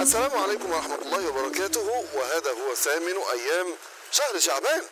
السلام عليكم ورحمة الله وبركاته، وهذا هو ثامن أيام شهر شعبان.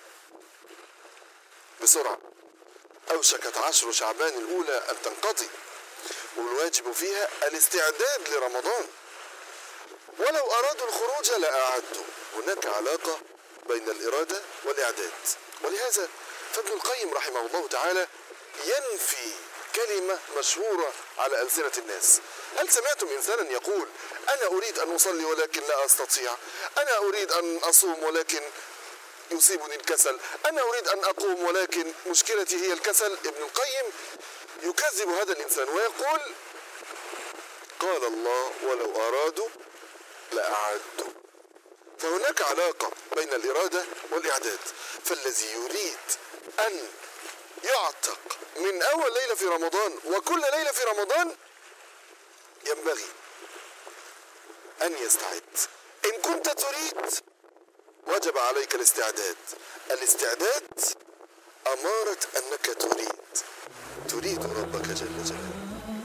بسرعة أوشكت 10 شعبان الأولى أن تنقضي، والواجب فيها الاستعداد لرمضان. ولو أرادوا الخروج لأعدوا. هناك علاقة بين الإرادة والإعداد، ولهذا فابن القيم رحمه الله تعالى ينفي كلمة مشهورة على ألسنة الناس. هل سمعتم إنسانا يقول أنا أريد أن أصلي ولكن لا أستطيع، أنا أريد أن أصوم ولكن يصيبني الكسل، أنا أريد أن أقوم ولكن مشكلتي هي الكسل؟ ابن القيم يكذب هذا الإنسان ويقول قال الله ولو أرادوا لأعدوا. فهناك علاقة بين الإرادة والإعداد. فالذي يريد أن يعتق من أول ليلة في رمضان وكل ليلة في رمضان ينبغي أن يستعد. إن كنت تريد وجب عليك الاستعداد. الاستعداد أمارة أنك تريد ربك جل جلاله.